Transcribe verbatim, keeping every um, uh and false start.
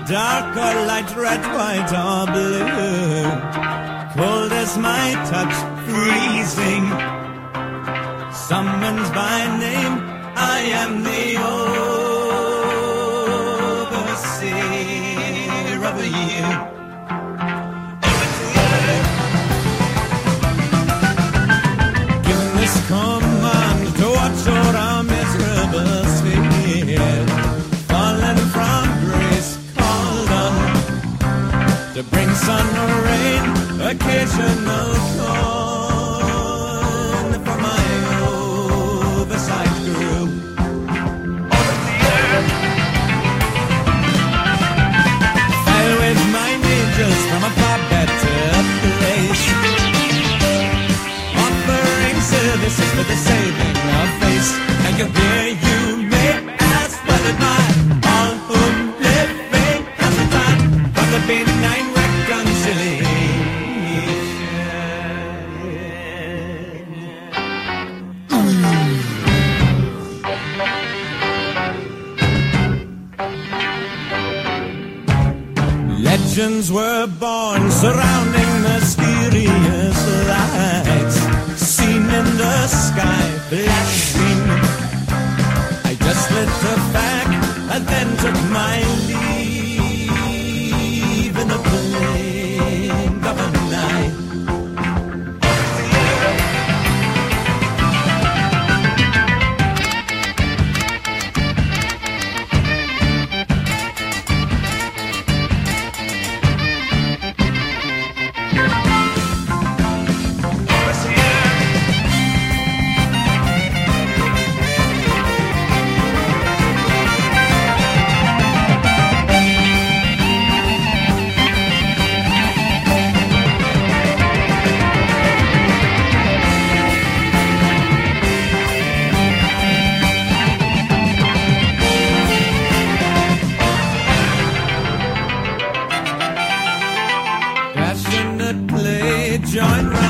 dark or light, red, white or blue. Cold as my touch, freezing. Summons by name, I am the overseer of you. Give this command to watch over our miserable sphere, fallen from grace, called on to bring sun or rain, occasional corn for my oversight group. Fire with my angels from a far better place, offering services for the saving of face. And you hear you may ask, well it might all whom living has a time from the benign reconciliation. Legends were born surrounding mysterious lights, seen in the sky flashing. I just lit a fag and then took my leave in the blink of an eye. Passionate play, join right.